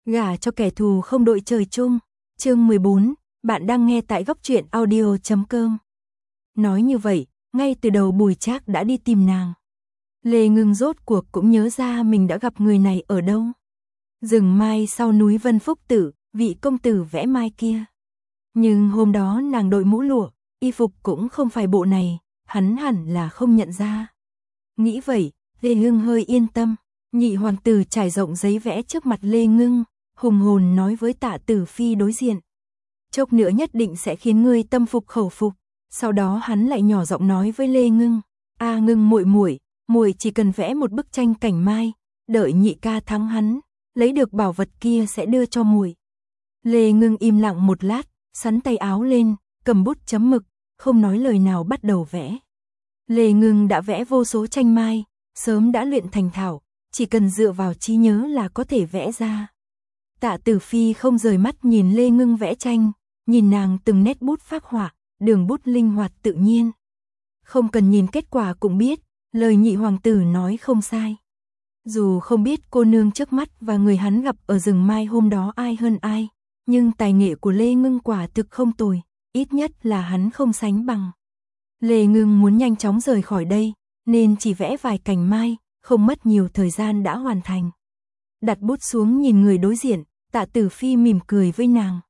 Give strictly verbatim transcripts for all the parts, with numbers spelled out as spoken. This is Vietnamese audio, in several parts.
Gả cho kẻ thù không đội trời chung. Chương mười bốn, bạn đang nghe tại góc truyện audio chấm com. Nói như vậy, ngay từ đầu Bùi Trác đã đi tìm nàng. Lê Ngưng rốt cuộc cũng nhớ ra mình đã gặp người này ở đâu. Rừng mai sau núi Vân Phúc Tử, vị công tử vẽ mai kia. Nhưng hôm đó nàng đội mũ lụa, y phục cũng không phải bộ này, hắn hẳn là không nhận ra. Nghĩ vậy, Lê Ngưng hơi yên tâm. Nhị hoàng tử trải rộng giấy vẽ trước mặt Lê Ngưng, hùng hồn nói với Tạ Tử Phi đối diện. Chốc nữa nhất định sẽ khiến ngươi tâm phục khẩu phục. Sau đó hắn lại nhỏ giọng nói với Lê Ngưng, "A Ngưng muội muội, muội chỉ cần vẽ một bức tranh cảnh mai, đợi nhị ca thắng hắn, lấy được bảo vật kia sẽ đưa cho muội." Lê Ngưng im lặng một lát, sắn tay áo lên, cầm bút chấm mực, không nói lời nào bắt đầu vẽ. Lê Ngưng đã vẽ vô số tranh mai, sớm đã luyện thành thạo, chỉ cần dựa vào trí nhớ là có thể vẽ ra. Tạ Tử Phi không rời mắt nhìn Lê Ngưng vẽ tranh, nhìn nàng từng nét bút phác họa, đường bút linh hoạt tự nhiên. Không cần nhìn kết quả cũng biết, lời nhị hoàng tử nói không sai. Dù không biết cô nương trước mắt và người hắn gặp ở rừng mai hôm đó ai hơn ai, nhưng tài nghệ của Lê Ngưng quả thực không tồi, ít nhất là hắn không sánh bằng. Lê Ngưng muốn nhanh chóng rời khỏi đây, nên chỉ vẽ vài cành mai, không mất nhiều thời gian đã hoàn thành. Đặt bút xuống nhìn người đối diện, Tạ Tử Phi mỉm cười với nàng.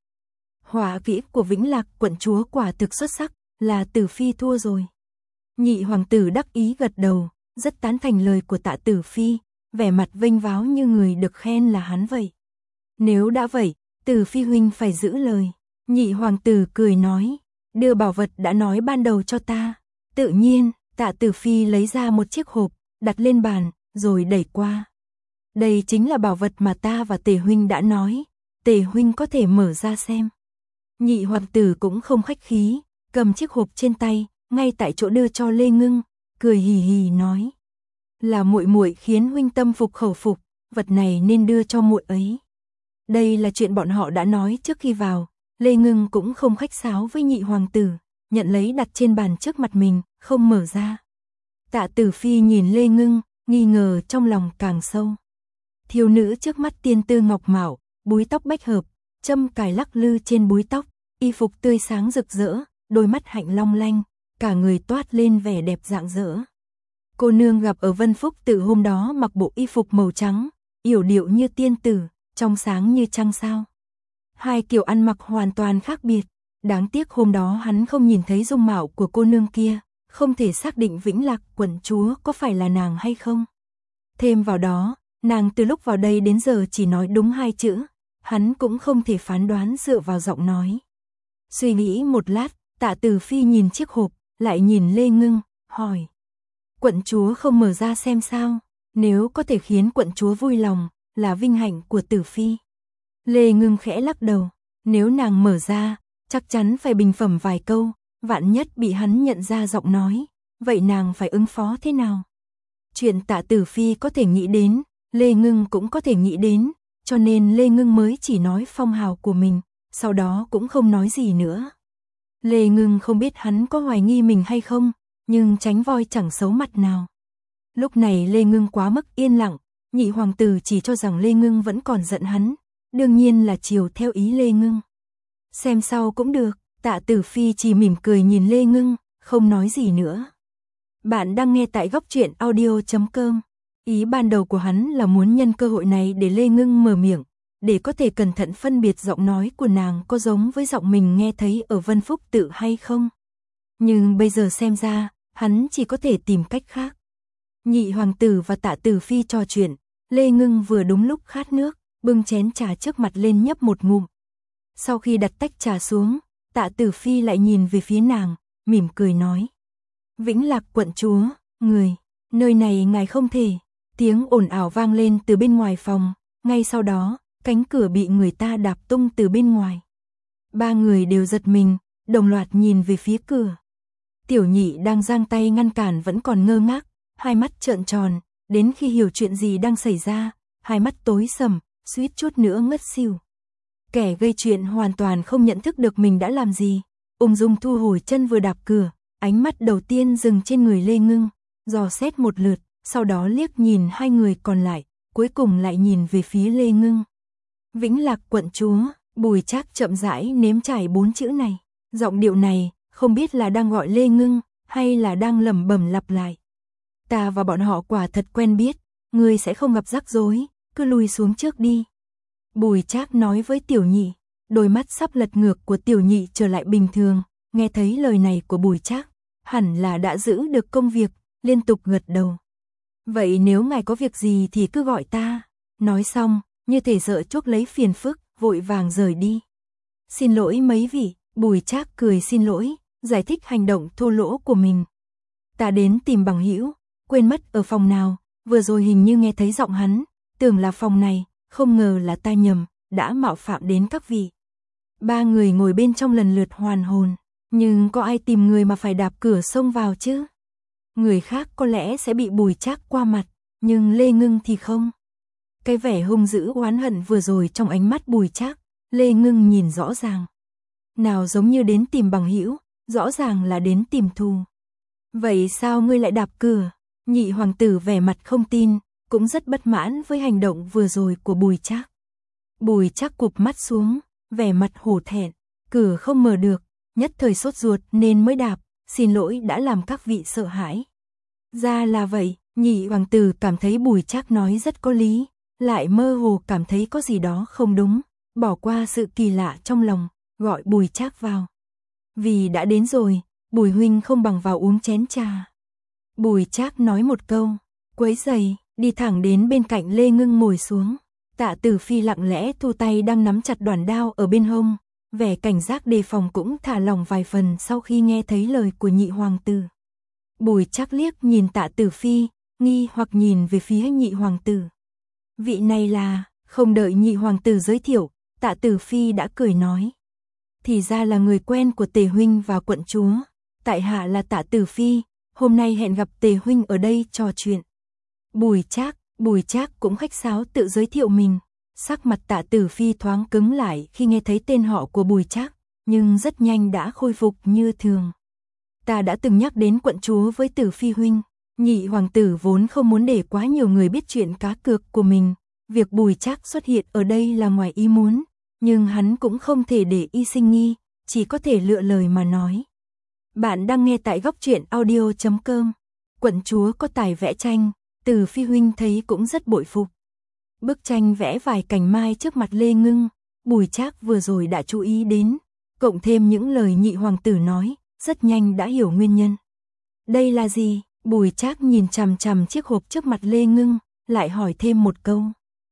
Họa kỹ của Vĩnh Lạc quận chúa quả thực xuất sắc, là Tử Phi thua rồi. Nhị hoàng tử đắc ý gật đầu, rất tán thành lời của Tạ Tử Phi, vẻ mặt vênh váo như người được khen là hắn vậy. Nếu đã vậy, Tử Phi huynh phải giữ lời. Nhị hoàng tử cười nói, đưa bảo vật đã nói ban đầu cho ta. Tự nhiên, Tạ Tử Phi lấy ra một chiếc hộp, đặt lên bàn, rồi đẩy qua. Đây chính là bảo vật mà ta và Tề huynh đã nói, Tề huynh có thể mở ra xem. Nhị hoàng tử cũng không khách khí, cầm chiếc hộp trên tay, ngay tại chỗ đưa cho Lê Ngưng, cười hì hì nói: "Là muội muội khiến huynh tâm phục khẩu phục, vật này nên đưa cho muội ấy." Đây là chuyện bọn họ đã nói trước khi vào, Lê Ngưng cũng không khách sáo với nhị hoàng tử, nhận lấy đặt trên bàn trước mặt mình, không mở ra. Tạ Tử Phi nhìn Lê Ngưng, nghi ngờ trong lòng càng sâu. Thiếu nữ trước mắt tiên tư ngọc mạo, búi tóc bách hợp, châm cài lắc lư trên búi tóc, y phục tươi sáng rực rỡ, đôi mắt hạnh long lanh, cả người toát lên vẻ đẹp rạng rỡ. Cô nương gặp ở Vân Phúc Tự hôm đó mặc bộ y phục màu trắng, yểu điệu như tiên tử, trong sáng như trăng sao. Hai kiểu ăn mặc hoàn toàn khác biệt, đáng tiếc hôm đó hắn không nhìn thấy dung mạo của cô nương kia, không thể xác định Vĩnh Lạc quận chúa có phải là nàng hay không. Thêm vào đó, nàng từ lúc vào đây đến giờ chỉ nói đúng hai chữ, hắn cũng không thể phán đoán dựa vào giọng nói. Suy nghĩ một lát, Tạ Tử Phi nhìn chiếc hộp, lại nhìn Lê Ngưng, hỏi: "Quận chúa không mở ra xem sao? Nếu có thể khiến quận chúa vui lòng, là vinh hạnh của Tử Phi." Lê Ngưng khẽ lắc đầu, nếu nàng mở ra, chắc chắn phải bình phẩm vài câu, vạn nhất bị hắn nhận ra giọng nói, vậy nàng phải ứng phó thế nào? Chuyện Tạ Tử Phi có thể nghĩ đến, Lê Ngưng cũng có thể nghĩ đến, cho nên Lê Ngưng mới chỉ nói phong hào của mình, sau đó cũng không nói gì nữa. Lê Ngưng không biết hắn có hoài nghi mình hay không, nhưng tránh voi chẳng xấu mặt nào. Lúc này Lê Ngưng quá mức yên lặng, nhị hoàng tử chỉ cho rằng Lê Ngưng vẫn còn giận hắn, đương nhiên là chiều theo ý Lê Ngưng. Xem sau cũng được, Tạ Tử Phi chỉ mỉm cười nhìn Lê Ngưng, không nói gì nữa. Bạn đang nghe tại góc truyện audio chấm com. Ý ban đầu của hắn là muốn nhân cơ hội này để Lê Ngưng mở miệng, để có thể cẩn thận phân biệt giọng nói của nàng có giống với giọng mình nghe thấy ở Vân Phúc Tự hay không. Nhưng bây giờ xem ra, hắn chỉ có thể tìm cách khác. Nhị hoàng tử và Tạ Tử Phi trò chuyện, Lê Ngưng vừa đúng lúc khát nước, bưng chén trà trước mặt lên nhấp một ngụm. Sau khi đặt tách trà xuống, Tạ Tử Phi lại nhìn về phía nàng, mỉm cười nói: "Vĩnh Lạc quận chúa, người, nơi này ngài không thể." Tiếng ồn ào vang lên từ bên ngoài phòng, ngay sau đó, cánh cửa bị người ta đạp tung từ bên ngoài. Ba người đều giật mình, đồng loạt nhìn về phía cửa. Tiểu Nhị đang giang tay ngăn cản vẫn còn ngơ ngác, hai mắt trợn tròn, đến khi hiểu chuyện gì đang xảy ra, hai mắt tối sầm, suýt chút nữa ngất xỉu. Kẻ gây chuyện hoàn toàn không nhận thức được mình đã làm gì, ung dung thu hồi chân vừa đạp cửa, ánh mắt đầu tiên dừng trên người Lê Ngưng, dò xét một lượt, sau đó liếc nhìn hai người còn lại, cuối cùng lại nhìn về phía Lê Ngưng. Vĩnh Lạc quận chúa. Bùi Trác chậm rãi nếm trải bốn chữ này. Giọng điệu này, không biết là đang gọi Lê Ngưng, hay là đang lẩm bẩm lặp lại. Ta và bọn họ quả thật quen biết, ngươi sẽ không gặp rắc rối, cứ lùi xuống trước đi. Bùi Trác nói với Tiểu Nhị, đôi mắt sắp lật ngược của Tiểu Nhị trở lại bình thường, nghe thấy lời này của Bùi Trác, hẳn là đã giữ được công việc, liên tục gật đầu. Vậy nếu ngài có việc gì thì cứ gọi ta. Nói xong, như thể sợ chuốc lấy phiền phức, vội vàng rời đi. Xin lỗi mấy vị, Bùi Trác cười xin lỗi, giải thích hành động thô lỗ của mình. Ta đến tìm bằng hữu, quên mất ở phòng nào, vừa rồi hình như nghe thấy giọng hắn, tưởng là phòng này, không ngờ là ta nhầm, đã mạo phạm đến các vị. Ba người ngồi bên trong lần lượt hoàn hồn, nhưng có ai tìm người mà phải đạp cửa xông vào chứ? Người khác có lẽ sẽ bị Bùi Trác qua mặt, nhưng Lê Ngưng thì không. Cái vẻ hung dữ oán hận vừa rồi trong ánh mắt Bùi Trác, Lê Ngưng nhìn rõ ràng. Nào giống như đến tìm bằng hữu, rõ ràng là đến tìm thù. Vậy sao ngươi lại đạp cửa? Nhị hoàng tử vẻ mặt không tin, cũng rất bất mãn với hành động vừa rồi của Bùi Trác. Bùi Trác cụp mắt xuống, vẻ mặt hổ thẹn, cửa không mở được, nhất thời sốt ruột nên mới đạp, xin lỗi đã làm các vị sợ hãi. Ra là vậy, nhị hoàng tử cảm thấy Bùi Trác nói rất có lý, lại mơ hồ cảm thấy có gì đó không đúng, bỏ qua sự kỳ lạ trong lòng, gọi Bùi Trác vào. Vì đã đến rồi, Bùi huynh không bằng vào uống chén trà. Bùi Trác nói một câu, quấy rầy, đi thẳng đến bên cạnh Lê Ngưng ngồi xuống. Tạ Tử Phi lặng lẽ thu tay đang nắm chặt đoản đao ở bên hông, vẻ cảnh giác đề phòng cũng thả lỏng vài phần sau khi nghe thấy lời của nhị hoàng tử. Bùi Trác liếc nhìn Tạ Tử Phi, nghi hoặc nhìn về phía nhị hoàng tử. Vị này là, không đợi nhị hoàng tử giới thiệu, Tạ Tử Phi đã cười nói. Thì ra là người quen của Tề huynh và quận chúa, tại hạ là Tạ Tử Phi, hôm nay hẹn gặp Tề huynh ở đây trò chuyện. Bùi Trác, Bùi Trác cũng khách sáo tự giới thiệu mình, sắc mặt Tạ Tử Phi thoáng cứng lại khi nghe thấy tên họ của Bùi Trác, nhưng rất nhanh đã khôi phục như thường. Ta đã từng nhắc đến quận chúa với Tử Phi huynh, nhị hoàng tử vốn không muốn để quá nhiều người biết chuyện cá cược của mình, việc Bùi Trác xuất hiện ở đây là ngoài ý muốn, nhưng hắn cũng không thể để y sinh nghi, chỉ có thể lựa lời mà nói. Bạn đang nghe tại góc truyện audio chấm com. Quận chúa có tài vẽ tranh, Tử Phi huynh thấy cũng rất bội phục. Bức tranh vẽ vài cành mai trước mặt Lê Ngưng, Bùi Trác vừa rồi đã chú ý đến, cộng thêm những lời nhị hoàng tử nói, rất nhanh đã hiểu nguyên nhân. Đây là gì? Bùi Trác nhìn chằm chằm chiếc hộp trước mặt Lê Ngưng, lại hỏi thêm một câu.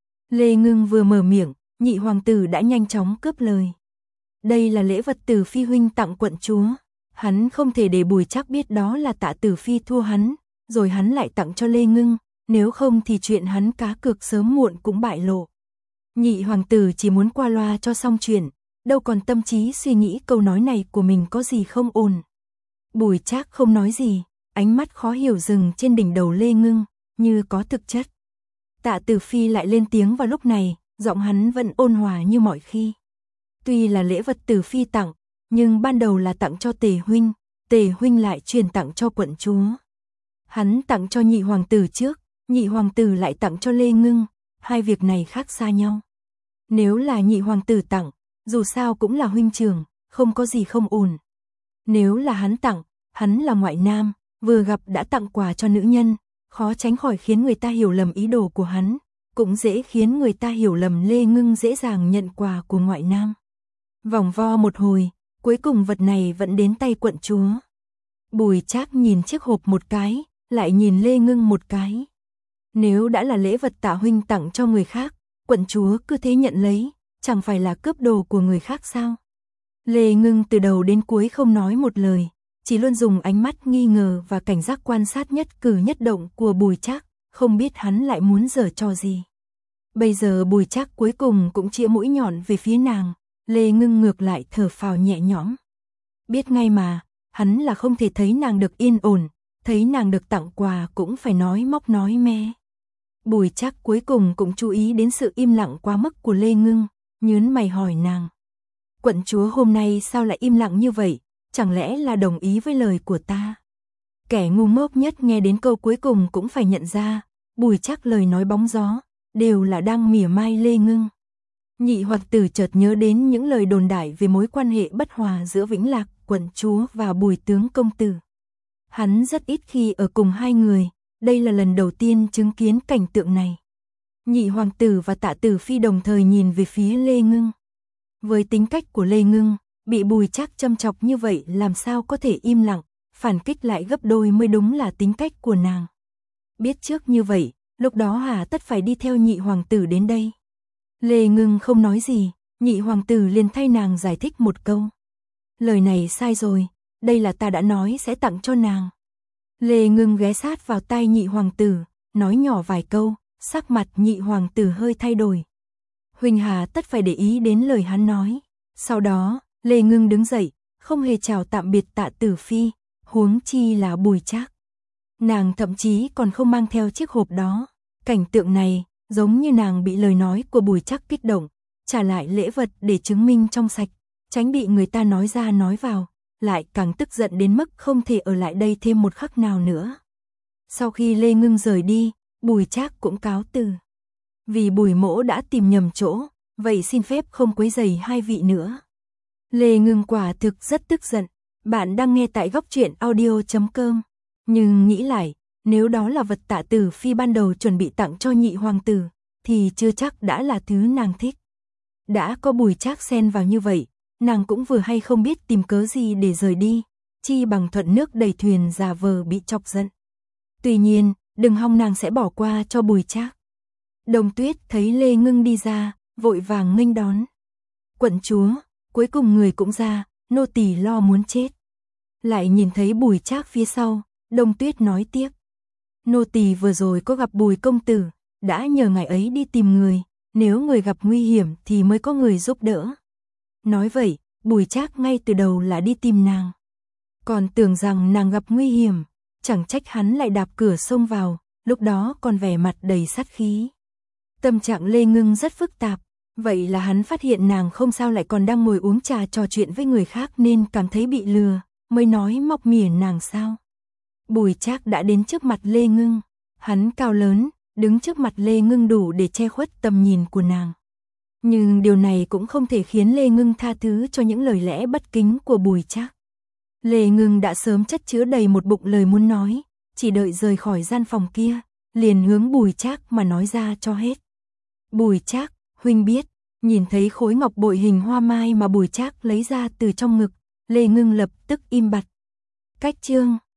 Lê Ngưng vừa mở miệng, nhị hoàng tử đã nhanh chóng cướp lời. Đây là lễ vật Tử Phi huynh tặng quận chúa. Hắn không thể để Bùi Trác biết đó là Tạ Tử Phi thua hắn, rồi hắn lại tặng cho Lê Ngưng, nếu không thì chuyện hắn cá cược sớm muộn cũng bại lộ. Nhị hoàng tử chỉ muốn qua loa cho xong chuyện, đâu còn tâm trí suy nghĩ câu nói này của mình có gì không ổn. Bùi Trác không nói gì, ánh mắt khó hiểu dừng trên đỉnh đầu Lê Ngưng, như có thực chất. Tạ Tử Phi lại lên tiếng vào lúc này, giọng hắn vẫn ôn hòa như mọi khi. Tuy là lễ vật Tử Phi tặng, nhưng ban đầu là tặng cho Tề huynh, Tề huynh lại truyền tặng cho quận chúa. Hắn tặng cho nhị hoàng tử trước, nhị hoàng tử lại tặng cho Lê Ngưng, hai việc này khác xa nhau. Nếu là nhị hoàng tử tặng, dù sao cũng là huynh trưởng, không có gì không ổn. Nếu là hắn tặng, hắn là ngoại nam, vừa gặp đã tặng quà cho nữ nhân, khó tránh khỏi khiến người ta hiểu lầm ý đồ của hắn, cũng dễ khiến người ta hiểu lầm Lê Ngưng dễ dàng nhận quà của ngoại nam. Vòng vo một hồi, cuối cùng vật này vẫn đến tay quận chúa. Bùi Trác nhìn chiếc hộp một cái, lại nhìn Lê Ngưng một cái. Nếu đã là lễ vật Tạ huynh tặng cho người khác, quận chúa cứ thế nhận lấy, chẳng phải là cướp đồ của người khác sao? Lê Ngưng từ đầu đến cuối không nói một lời, chỉ luôn dùng ánh mắt nghi ngờ và cảnh giác quan sát nhất cử nhất động của Bùi Trác, không biết hắn lại muốn giở trò gì. Bây giờ Bùi Trác cuối cùng cũng chĩa mũi nhọn về phía nàng, Lê Ngưng ngược lại thở phào nhẹ nhõm. Biết ngay mà, hắn là không thể thấy nàng được yên ổn, thấy nàng được tặng quà cũng phải nói móc nói me. Bùi Trác cuối cùng cũng chú ý đến sự im lặng quá mức của Lê Ngưng, nhớn mày hỏi nàng. Quận chúa hôm nay sao lại im lặng như vậy, chẳng lẽ là đồng ý với lời của ta? Kẻ ngu ngốc nhất nghe đến câu cuối cùng cũng phải nhận ra, Bùi Trác lời nói bóng gió, đều là đang mỉa mai Lê Ngưng. Nhị hoàng tử chợt nhớ đến những lời đồn đại về mối quan hệ bất hòa giữa Vĩnh Lạc quận chúa và Bùi tướng công tử. Hắn rất ít khi ở cùng hai người, đây là lần đầu tiên chứng kiến cảnh tượng này. Nhị hoàng tử và Tạ Tử Phi đồng thời nhìn về phía Lê Ngưng. Với tính cách của Lê Ngưng, bị Bùi Trác châm chọc như vậy làm sao có thể im lặng, phản kích lại gấp đôi mới đúng là tính cách của nàng. Biết trước như vậy, lúc đó hà tất phải đi theo nhị hoàng tử đến đây. Lê Ngưng không nói gì, nhị hoàng tử liền thay nàng giải thích một câu. Lời này sai rồi, đây là ta đã nói sẽ tặng cho nàng. Lê Ngưng ghé sát vào tai nhị hoàng tử, nói nhỏ vài câu, sắc mặt nhị hoàng tử hơi thay đổi. Huynh hà tất phải để ý đến lời hắn nói. Sau đó, Lê Ngưng đứng dậy, không hề chào tạm biệt Tạ Tử Phi, huống chi là Bùi Trác. Nàng thậm chí còn không mang theo chiếc hộp đó. Cảnh tượng này, giống như nàng bị lời nói của Bùi Trác kích động, trả lại lễ vật để chứng minh trong sạch, tránh bị người ta nói ra nói vào, lại càng tức giận đến mức không thể ở lại đây thêm một khắc nào nữa. Sau khi Lê Ngưng rời đi, Bùi Trác cũng cáo từ. Vì Bùi mỗ đã tìm nhầm chỗ, vậy xin phép không quấy rầy hai vị nữa. Lê Ngưng quả thực rất tức giận. Bạn đang nghe tại góc truyện audio chấm com. Nhưng nghĩ lại, nếu đó là vật Tạ Tử Phi ban đầu chuẩn bị tặng cho nhị hoàng tử, thì chưa chắc đã là thứ nàng thích. Đã có Bùi Trác xen vào như vậy, nàng cũng vừa hay không biết tìm cớ gì để rời đi, chi bằng thuận nước đẩy thuyền giả vờ bị chọc giận. Tuy nhiên, đừng hòng nàng sẽ bỏ qua cho Bùi Trác. Đồng Tuyết thấy Lê Ngưng đi ra, vội vàng nghênh đón. Quận chúa, cuối cùng người cũng ra, nô tỳ lo muốn chết. Lại nhìn thấy Bùi Trác phía sau, Đồng Tuyết nói tiếp. Nô tỳ vừa rồi có gặp Bùi công tử, đã nhờ ngài ấy đi tìm người, nếu người gặp nguy hiểm thì mới có người giúp đỡ. Nói vậy, Bùi Trác ngay từ đầu là đi tìm nàng. Còn tưởng rằng nàng gặp nguy hiểm, chẳng trách hắn lại đạp cửa xông vào, lúc đó còn vẻ mặt đầy sát khí. Tâm trạng Lê Ngưng rất phức tạp, vậy là hắn phát hiện nàng không sao lại còn đang ngồi uống trà trò chuyện với người khác nên cảm thấy bị lừa, mới nói móc mỉa nàng sao. Bùi Trác đã đến trước mặt Lê Ngưng, hắn cao lớn, đứng trước mặt Lê Ngưng đủ để che khuất tầm nhìn của nàng. Nhưng điều này cũng không thể khiến Lê Ngưng tha thứ cho những lời lẽ bất kính của Bùi Trác. Lê Ngưng đã sớm chất chứa đầy một bụng lời muốn nói, chỉ đợi rời khỏi gian phòng kia, liền hướng Bùi Trác mà nói ra cho hết. Bùi Trác, huynh biết, nhìn thấy khối ngọc bội hình hoa mai mà Bùi Trác lấy ra từ trong ngực, Lê Ngưng lập tức im bặt. Cách chương